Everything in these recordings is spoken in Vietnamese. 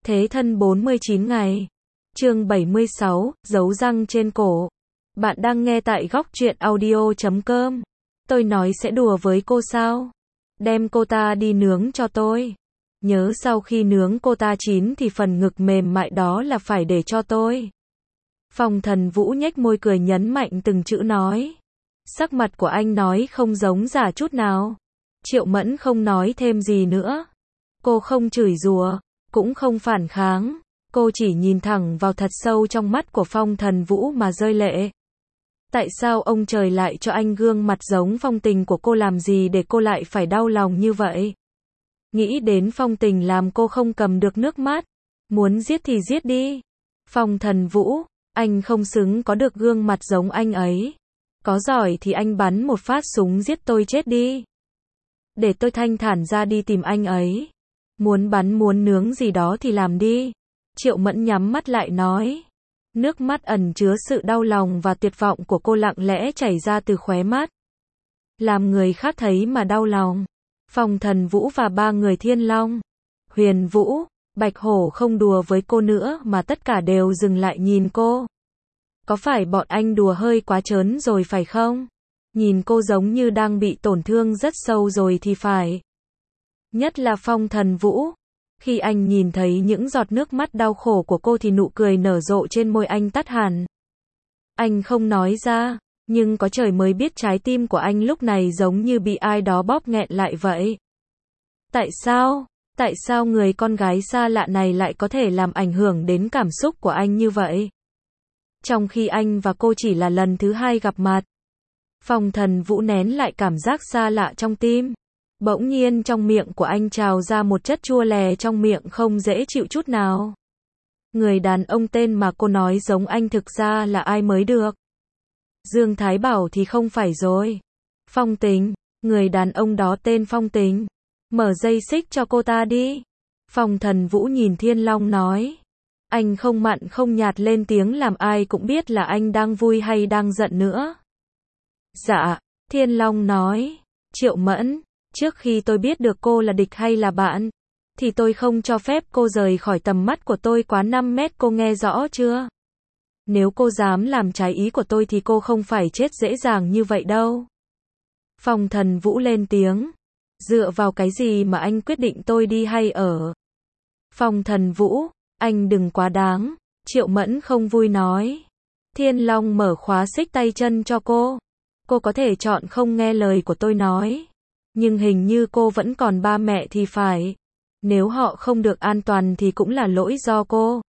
Thế thân 49 ngày. Chương 76, dấu răng trên cổ. Bạn đang nghe tại góc truyện audio.com. Tôi nói sẽ đùa với cô sao? Đem cô ta đi nướng cho tôi. Nhớ sau khi nướng cô ta chín thì phần ngực mềm mại đó là phải để cho tôi. Phong Thần Vũ nhếch môi cười nhấn mạnh từng chữ nói. Sắc mặt của anh nói không giống giả chút nào. Triệu Mẫn không nói thêm gì nữa. Cô không chửi rủa, cũng không phản kháng. Cô chỉ nhìn thẳng vào thật sâu trong mắt của Phong Thần Vũ mà rơi lệ. Tại sao ông trời lại cho anh gương mặt giống Phong Tình của cô, làm gì để cô lại phải đau lòng như vậy? Nghĩ đến Phong Tình làm cô không cầm được nước mắt. Muốn giết thì giết đi. Phong Thần Vũ, anh không xứng có được gương mặt giống anh ấy. Có giỏi thì anh bắn một phát súng giết tôi chết đi. Để tôi thanh thản ra đi tìm anh ấy. Muốn bắn muốn nướng gì đó thì làm đi. Triệu Mẫn nhắm mắt lại nói. Nước mắt ẩn chứa sự đau lòng và tuyệt vọng của cô lặng lẽ chảy ra từ khóe mắt. Làm người khác thấy mà đau lòng. Phong Thần Vũ và ba người Thiên Long, Huyền Vũ, Bạch Hổ không đùa với cô nữa mà tất cả đều dừng lại nhìn cô. Có phải bọn anh đùa hơi quá trớn rồi phải không? Nhìn cô giống như đang bị tổn thương rất sâu rồi thì phải. Nhất là Phong Thần Vũ. Khi anh nhìn thấy những giọt nước mắt đau khổ của cô thì nụ cười nở rộ trên môi anh tắt hẳn. Anh không nói ra, nhưng có trời mới biết trái tim của anh lúc này giống như bị ai đó bóp nghẹn lại vậy. Tại sao? Tại sao người con gái xa lạ này lại có thể làm ảnh hưởng đến cảm xúc của anh như vậy? Trong khi anh và cô chỉ là lần thứ hai gặp mặt. Phong Thần Vũ nén lại cảm giác xa lạ trong tim. Bỗng nhiên trong miệng của anh trào ra một chất chua lè trong miệng không dễ chịu chút nào. Người đàn ông tên mà cô nói giống anh thực ra là ai mới được? Dương Thái Bảo thì không phải rồi. Phong Tình, người đàn ông đó tên Phong Tình. Mở dây xích cho cô ta đi. Phong Thần Vũ nhìn Thiên Long nói. Anh không mặn không nhạt lên tiếng làm ai cũng biết là anh đang vui hay đang giận nữa. Dạ, Thiên Long nói. Triệu Mẫn, trước khi tôi biết được cô là địch hay là bạn, thì tôi không cho phép cô rời khỏi tầm mắt của tôi quá 5 mét, cô nghe rõ chưa? Nếu cô dám làm trái ý của tôi thì cô không phải chết dễ dàng như vậy đâu. Phong Thần Vũ lên tiếng. Dựa vào cái gì mà anh quyết định tôi đi hay ở? Phong Thần Vũ, anh đừng quá đáng. Triệu Mẫn không vui nói. Thiên Long mở khóa xích tay chân cho cô. Cô có thể chọn không nghe lời của tôi nói. Nhưng hình như cô vẫn còn ba mẹ thì phải. Nếu họ không được an toàn thì cũng là lỗi do cô.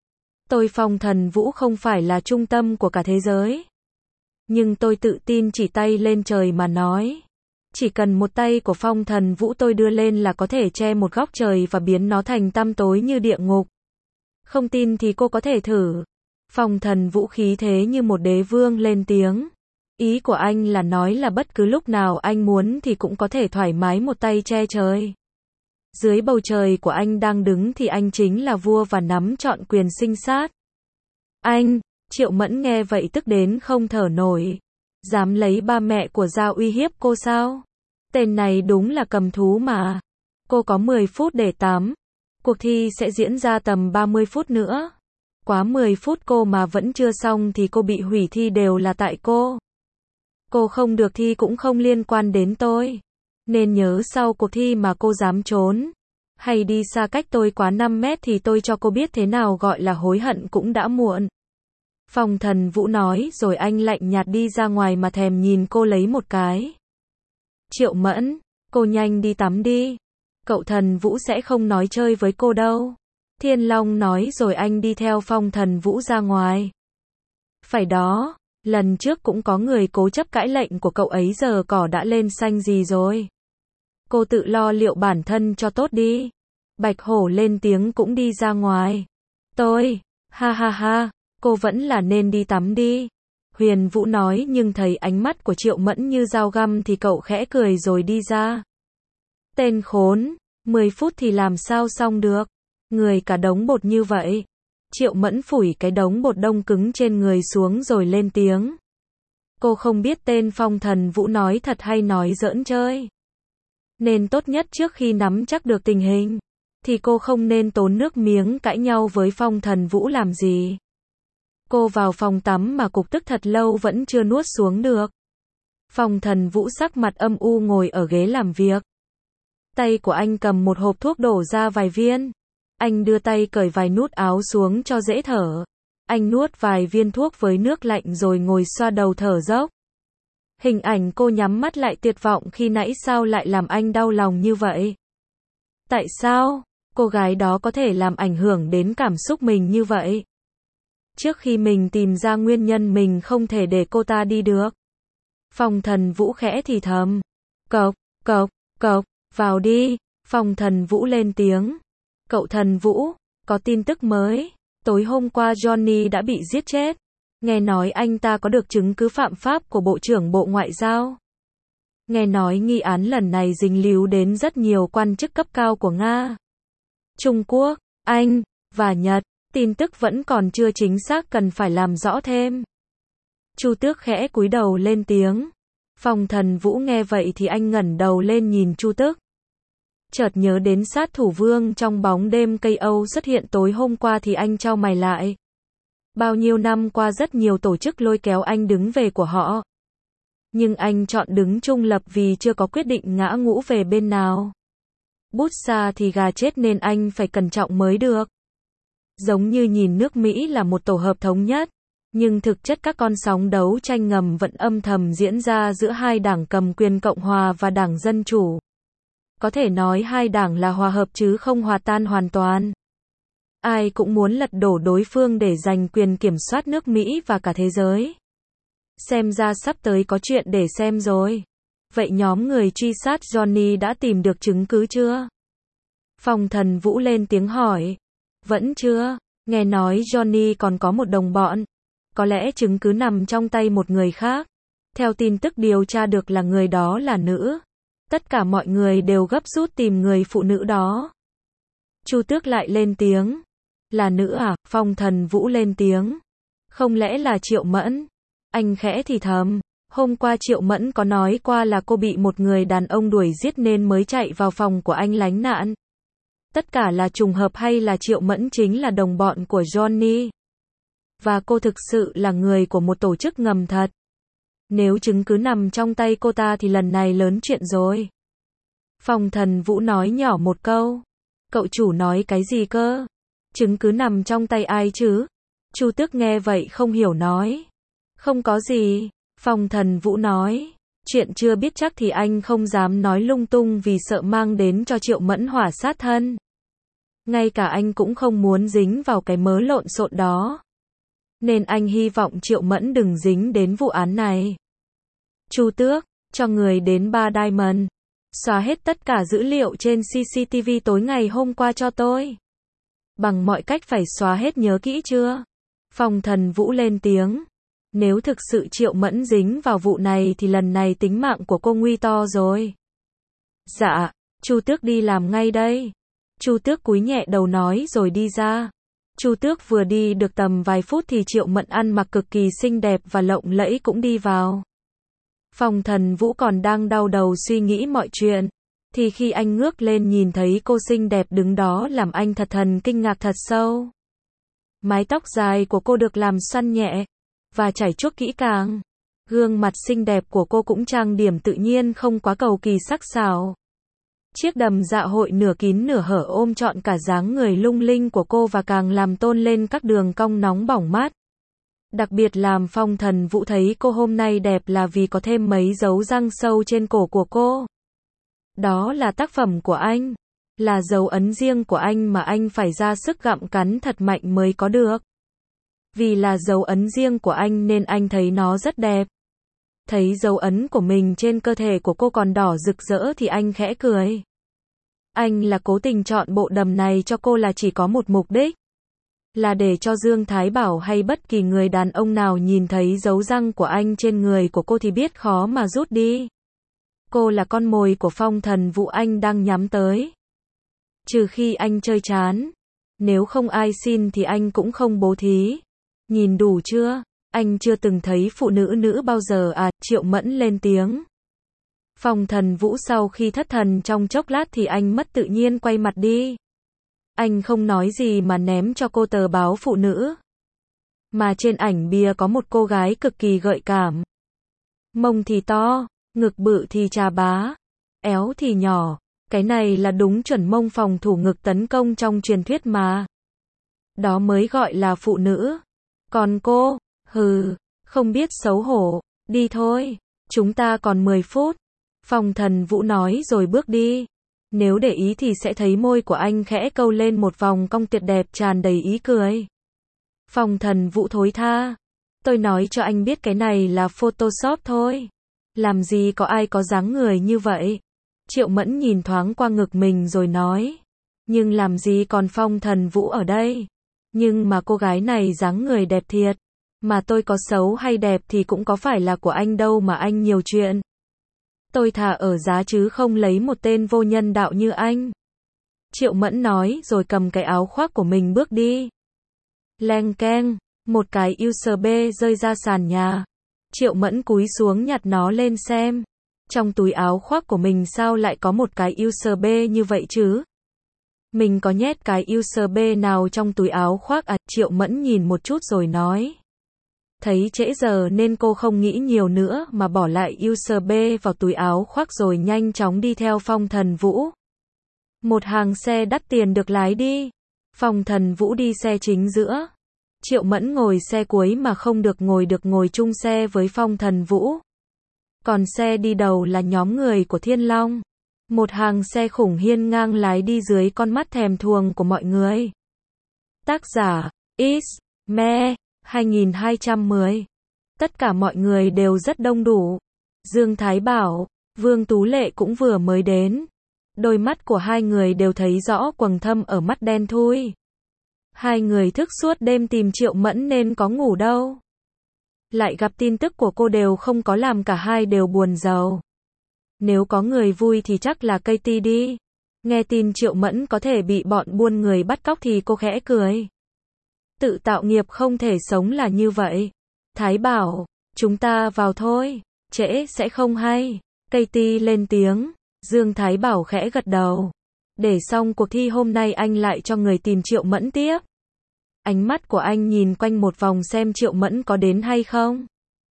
Tôi Phong Thần Vũ không phải là trung tâm của cả thế giới. Nhưng tôi tự tin chỉ tay lên trời mà nói. Chỉ cần một tay của Phong Thần Vũ tôi đưa lên là có thể che một góc trời và biến nó thành tăm tối như địa ngục. Không tin thì cô có thể thử. Phong Thần Vũ khí thế như một đế vương lên tiếng. Ý của anh là nói là bất cứ lúc nào anh muốn thì cũng có thể thoải mái một tay che trời. Dưới bầu trời của anh đang đứng thì anh chính là vua và nắm trọn quyền sinh sát. Anh, Triệu Mẫn nghe vậy tức đến không thở nổi. Dám lấy ba mẹ của Giao uy hiếp cô sao? Tên này đúng là cầm thú mà. Cô có 10 phút để tắm. Cuộc thi sẽ diễn ra tầm 30 phút nữa. Quá 10 phút cô mà vẫn chưa xong thì cô bị hủy thi đều là tại cô. Cô không được thi cũng không liên quan đến tôi. Nên nhớ sau cuộc thi mà cô dám trốn hay đi xa cách tôi quá 5 mét thì tôi cho cô biết thế nào gọi là hối hận cũng đã muộn. Phong Thần Vũ nói rồi anh lạnh nhạt đi ra ngoài mà thèm nhìn cô lấy một cái. Triệu Mẫn, cô nhanh đi tắm đi. Cậu Thần Vũ sẽ không nói chơi với cô đâu. Thiên Long nói rồi anh đi theo Phong Thần Vũ ra ngoài. Phải đó, lần trước cũng có người cố chấp cãi lệnh của cậu ấy, giờ cỏ đã lên xanh gì rồi. Cô tự lo liệu bản thân cho tốt đi. Bạch Hổ lên tiếng cũng đi ra ngoài. Ha ha ha, cô vẫn là nên đi tắm đi. Huyền Vũ nói nhưng thấy ánh mắt của Triệu Mẫn như dao găm thì cậu khẽ cười rồi đi ra. Tên khốn, 10 phút thì làm sao xong được. Người cả đống bột như vậy. Triệu Mẫn phủi cái đống bột đông cứng trên người xuống rồi lên tiếng. Cô không biết tên Phong Thần Vũ nói thật hay nói giỡn chơi. Nên tốt nhất trước khi nắm chắc được tình hình, thì cô không nên tốn nước miếng cãi nhau với Phong Thần Vũ làm gì. Cô vào phòng tắm mà cục tức thật lâu vẫn chưa nuốt xuống được. Phong Thần Vũ sắc mặt âm u ngồi ở ghế làm việc. Tay của anh cầm một hộp thuốc đổ ra vài viên. Anh đưa tay cởi vài nút áo xuống cho dễ thở. Anh nuốt vài viên thuốc với nước lạnh rồi ngồi xoa đầu thở dốc. Hình ảnh cô nhắm mắt lại tuyệt vọng khi nãy sao lại làm anh đau lòng như vậy? Tại sao cô gái đó có thể làm ảnh hưởng đến cảm xúc mình như vậy? Trước khi mình tìm ra nguyên nhân mình không thể để cô ta đi được. Phong Thần Vũ khẽ thì thầm. Cộc, cộc, cộc, vào đi. Phong Thần Vũ lên tiếng. Cậu Thần Vũ, có tin tức mới. Tối hôm qua Johnny đã bị giết chết. Nghe nói anh ta có được chứng cứ phạm pháp của Bộ trưởng Bộ Ngoại giao. Nghe nói nghi án lần này dính líu đến rất nhiều quan chức cấp cao của Nga, Trung Quốc, Anh và Nhật. Tin tức vẫn còn chưa chính xác cần phải làm rõ thêm. Chu Tước khẽ cúi đầu lên tiếng. Phong Thần Vũ nghe vậy thì anh ngẩng đầu lên nhìn Chu Tước. Chợt nhớ đến sát thủ vương trong bóng đêm cây Âu xuất hiện tối hôm qua thì anh chau mày lại. Bao nhiêu năm qua rất nhiều tổ chức lôi kéo anh đứng về của họ. Nhưng anh chọn đứng trung lập vì chưa có quyết định ngã ngũ về bên nào. Bút xa thì gà chết nên anh phải cẩn trọng mới được. Giống như nhìn nước Mỹ là một tổ hợp thống nhất, nhưng thực chất các con sóng đấu tranh ngầm vẫn âm thầm diễn ra giữa hai đảng cầm quyền Cộng hòa và Đảng Dân Chủ. Có thể nói hai đảng là hòa hợp chứ không hòa tan hoàn toàn. Ai cũng muốn lật đổ đối phương để giành quyền kiểm soát nước Mỹ và cả thế giới. Xem ra sắp tới có chuyện để xem rồi. Vậy nhóm người truy sát Johnny đã tìm được chứng cứ chưa? Phong Thần Vũ lên tiếng hỏi. Vẫn chưa, nghe nói Johnny còn có một đồng bọn. Có lẽ chứng cứ nằm trong tay một người khác. Theo tin tức điều tra được là người đó là nữ. Tất cả mọi người đều gấp rút tìm người phụ nữ đó. Chu Tước lại lên tiếng. Là nữ à? Phong Thần Vũ lên tiếng. Không lẽ là Triệu Mẫn? Anh khẽ thì thầm. Hôm qua Triệu Mẫn có nói qua là cô bị một người đàn ông đuổi giết nên mới chạy vào phòng của anh lánh nạn. Tất cả là trùng hợp hay là Triệu Mẫn chính là đồng bọn của Johnny? Và cô thực sự là người của một tổ chức ngầm thật. Nếu chứng cứ nằm trong tay cô ta thì lần này lớn chuyện rồi. Phong Thần Vũ nói nhỏ một câu. Cậu chủ nói cái gì cơ? Chứng cứ nằm trong tay ai chứ? Chu Tước nghe vậy không hiểu nói. Không có gì. Phong Thần Vũ nói. Chuyện chưa biết chắc thì anh không dám nói lung tung vì sợ mang đến cho Triệu Mẫn hỏa sát thân. Ngay cả anh cũng không muốn dính vào cái mớ lộn xộn đó. Nên anh hy vọng Triệu Mẫn đừng dính đến vụ án này. Chu Tước, cho người đến Ba Diamond. Xóa hết tất cả dữ liệu trên CCTV tối ngày hôm qua cho tôi. Bằng mọi cách phải xóa hết, nhớ kỹ chưa? Phong Thần Vũ lên tiếng. Nếu thực sự Triệu Mẫn dính vào vụ này thì lần này tính mạng của cô nguy to rồi. Dạ, Chu Tước đi làm ngay đây. Chu Tước cúi nhẹ đầu nói rồi đi ra. Chu Tước vừa đi được tầm vài phút thì Triệu Mẫn ăn mặc cực kỳ xinh đẹp và lộng lẫy cũng đi vào. Phong Thần Vũ còn đang đau đầu suy nghĩ mọi chuyện, thì khi anh ngước lên nhìn thấy cô xinh đẹp đứng đó làm anh thật thần kinh ngạc thật sâu. Mái tóc dài của cô được làm xoăn nhẹ và chải chuốt kỹ càng. Gương mặt xinh đẹp của cô cũng trang điểm tự nhiên không quá cầu kỳ sắc sảo. Chiếc đầm dạ hội nửa kín nửa hở ôm trọn cả dáng người lung linh của cô và càng làm tôn lên các đường cong nóng bỏng mắt. Đặc biệt làm Phong Thần Vũ thấy cô hôm nay đẹp là vì có thêm mấy dấu răng sâu trên cổ của cô. Đó là tác phẩm của anh, là dấu ấn riêng của anh mà anh phải ra sức gặm cắn thật mạnh mới có được. Vì là dấu ấn riêng của anh nên anh thấy nó rất đẹp. Thấy dấu ấn của mình trên cơ thể của cô còn đỏ rực rỡ thì anh khẽ cười. Anh là cố tình chọn bộ đầm này cho cô là chỉ có một mục đích. Là để cho Dương Thái Bảo hay bất kỳ người đàn ông nào nhìn thấy dấu răng của anh trên người của cô thì biết khó mà rút đi. Cô là con mồi của Phong Thần Vũ anh đang nhắm tới. Trừ khi anh chơi chán. Nếu không ai xin thì anh cũng không bố thí. Nhìn đủ chưa? Anh chưa từng thấy phụ nữ bao giờ à? Triệu Mẫn lên tiếng. Phong Thần Vũ sau khi thất thần trong chốc lát thì anh mất tự nhiên quay mặt đi. Anh không nói gì mà ném cho cô tờ báo phụ nữ. Mà trên ảnh bìa có một cô gái cực kỳ gợi cảm. Mông thì to, ngực bự thì chà bá, éo thì nhỏ. Cái này là đúng chuẩn mông phòng thủ ngực tấn công trong truyền thuyết mà. Đó mới gọi là phụ nữ. Còn cô, hừ, không biết xấu hổ, đi thôi, chúng ta còn 10 phút. Phong Thần Vũ nói rồi bước đi. Nếu để ý thì sẽ thấy môi của anh khẽ câu lên một vòng cong tuyệt đẹp tràn đầy ý cười. Phong Thần Vũ thối tha. Tôi nói cho anh biết cái này là Photoshop thôi. Làm gì có ai có dáng người như vậy. Triệu Mẫn nhìn thoáng qua ngực mình rồi nói. Nhưng làm gì còn Phong Thần Vũ ở đây. Nhưng mà cô gái này dáng người đẹp thiệt. Mà tôi có xấu hay đẹp thì cũng có phải là của anh đâu mà anh nhiều chuyện. Tôi thà ở giá chứ không lấy một tên vô nhân đạo như anh. Triệu Mẫn nói rồi cầm cái áo khoác của mình bước đi. Leng keng, một cái USB rơi ra sàn nhà. Triệu Mẫn cúi xuống nhặt nó lên xem. Trong túi áo khoác của mình sao lại có một cái USB như vậy chứ? Mình có nhét cái USB nào trong túi áo khoác à? Triệu Mẫn nhìn một chút rồi nói. Thấy trễ giờ nên cô không nghĩ nhiều nữa mà bỏ lại USB vào túi áo khoác rồi nhanh chóng đi theo Phong Thần Vũ. Một hàng xe đắt tiền được lái đi. Phong Thần Vũ đi xe chính giữa. Triệu Mẫn ngồi xe cuối mà không được ngồi chung xe với Phong Thần Vũ. Còn xe đi đầu là nhóm người của Thiên Long. Một hàng xe khủng hiên ngang lái đi dưới con mắt thèm thuồng của mọi người. Tác giả Is Me 2210. Tất cả mọi người đều rất đông đủ. Dương Thái Bảo, Vương Tú Lệ cũng vừa mới đến. Đôi mắt của hai người đều thấy rõ quầng thâm ở mắt đen thui. Hai người thức suốt đêm tìm Triệu Mẫn nên có ngủ đâu. Lại gặp tin tức của cô đều không có làm cả hai đều buồn rầu. Nếu có người vui thì chắc là Katie đi. Nghe tin Triệu Mẫn có thể bị bọn buôn người bắt cóc thì cô khẽ cười. Tự tạo nghiệp không thể sống là như vậy. Thái Bảo, chúng ta vào thôi, trễ sẽ không hay. Katie lên tiếng, Dương Thái Bảo khẽ gật đầu. Để xong cuộc thi hôm nay anh lại cho người tìm Triệu Mẫn tiếp. Ánh mắt của anh nhìn quanh một vòng xem Triệu Mẫn có đến hay không.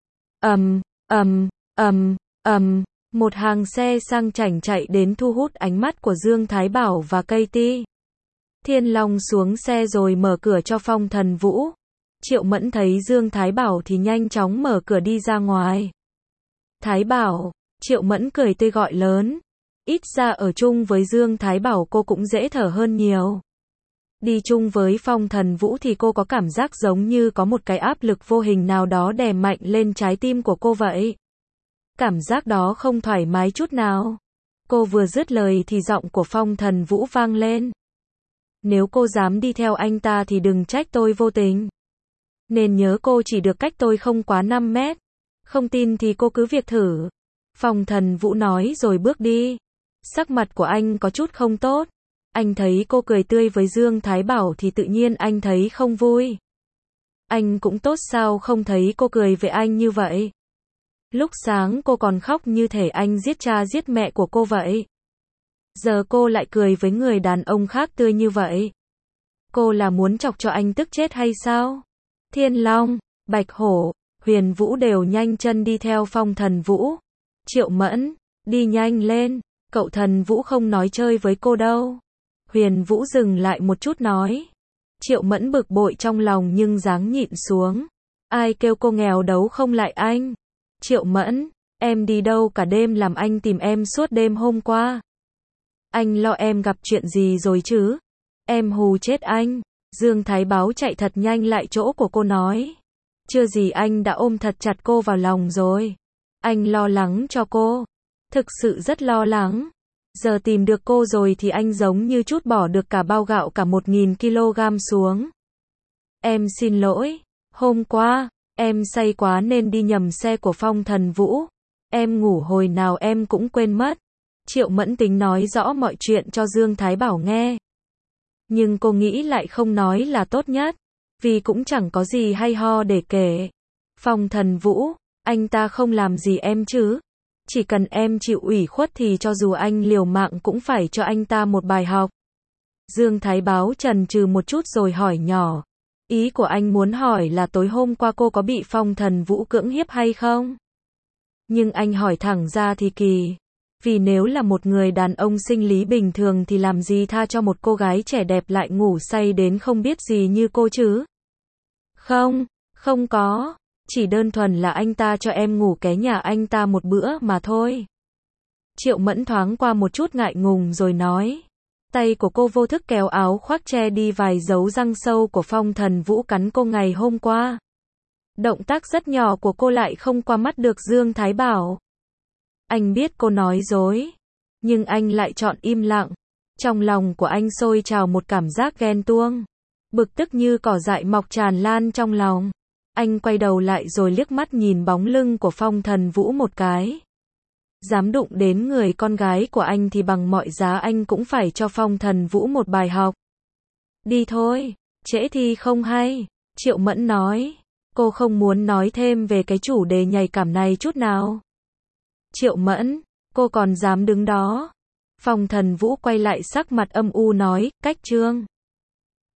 Một hàng xe sang chảnh chạy đến thu hút ánh mắt của Dương Thái Bảo và Katie. Thiên Long xuống xe rồi mở cửa cho Phong Thần Vũ. Triệu Mẫn thấy Dương Thái Bảo thì nhanh chóng mở cửa đi ra ngoài. Thái Bảo, Triệu Mẫn cười tươi gọi lớn. Ít ra ở chung với Dương Thái Bảo cô cũng dễ thở hơn nhiều. Đi chung với Phong Thần Vũ thì cô có cảm giác giống như có một cái áp lực vô hình nào đó đè mạnh lên trái tim của cô vậy. Cảm giác đó không thoải mái chút nào. Cô vừa dứt lời thì giọng của Phong Thần Vũ vang lên. Nếu cô dám đi theo anh ta thì đừng trách tôi vô tình. Nên nhớ cô chỉ được cách tôi không quá 5 mét. Không tin thì cô cứ việc thử. Phong Thần Vũ nói rồi bước đi. Sắc mặt của anh có chút không tốt. Anh thấy cô cười tươi với Dương Thái Bảo thì tự nhiên anh thấy không vui. Anh cũng tốt sao không thấy cô cười với anh như vậy. Lúc sáng cô còn khóc như thể anh giết cha giết mẹ của cô vậy. Giờ cô lại cười với người đàn ông khác tươi như vậy. Cô là muốn chọc cho anh tức chết hay sao? Thiên Long, Bạch Hổ, Huyền Vũ đều nhanh chân đi theo Phong Thần Vũ. Triệu Mẫn, đi nhanh lên, cậu Thần Vũ không nói chơi với cô đâu. Huyền Vũ dừng lại một chút nói. Triệu Mẫn bực bội trong lòng nhưng dáng nhịn xuống. Ai kêu cô nghèo đấu không lại anh? Triệu Mẫn, em đi đâu cả đêm làm anh tìm em suốt đêm hôm qua? Anh lo em gặp chuyện gì rồi chứ? Em hù chết anh. Dương Thái Báo chạy thật nhanh lại chỗ của cô nói. Chưa gì anh đã ôm thật chặt cô vào lòng rồi. Anh lo lắng cho cô. Thực sự rất lo lắng. Giờ tìm được cô rồi thì anh giống như trút bỏ được cả bao gạo cả 1000 kg xuống. Em xin lỗi. Hôm qua, em say quá nên đi nhầm xe của Phong Thần Vũ. Em ngủ hồi nào em cũng quên mất. Triệu Mẫn tính nói rõ mọi chuyện cho Dương Thái Bảo nghe. Nhưng cô nghĩ lại không nói là tốt nhất. Vì cũng chẳng có gì hay ho để kể. Phong Thần Vũ, anh ta không làm gì em chứ. Chỉ cần em chịu ủy khuất thì cho dù anh liều mạng cũng phải cho anh ta một bài học. Dương Thái Báo chần chừ một chút rồi hỏi nhỏ. Ý của anh muốn hỏi là tối hôm qua cô có bị Phong Thần Vũ cưỡng hiếp hay không? Nhưng anh hỏi thẳng ra thì kỳ. Vì nếu là một người đàn ông sinh lý bình thường thì làm gì tha cho một cô gái trẻ đẹp lại ngủ say đến không biết gì như cô chứ? Không, không có. Chỉ đơn thuần là anh ta cho em ngủ ké nhà anh ta một bữa mà thôi. Triệu Mẫn thoáng qua một chút ngại ngùng rồi nói. Tay của cô vô thức kéo áo khoác che đi vài dấu răng sâu của Phong Thần Vũ cắn cô ngày hôm qua. Động tác rất nhỏ của cô lại không qua mắt được Dương Thái Bảo. Anh biết cô nói dối, nhưng anh lại chọn im lặng. Trong lòng của anh sôi trào một cảm giác ghen tuông, bực tức như cỏ dại mọc tràn lan trong lòng. Anh quay đầu lại rồi liếc mắt nhìn bóng lưng của Phong Thần Vũ một cái. Dám đụng đến người con gái của anh thì bằng mọi giá anh cũng phải cho Phong Thần Vũ một bài học. Đi thôi, trễ thì không hay, Triệu Mẫn nói. Cô không muốn nói thêm về cái chủ đề nhạy cảm này chút nào. Triệu Mẫn, cô còn dám đứng đó. Phong Thần Vũ quay lại sắc mặt âm u nói, cách Trương.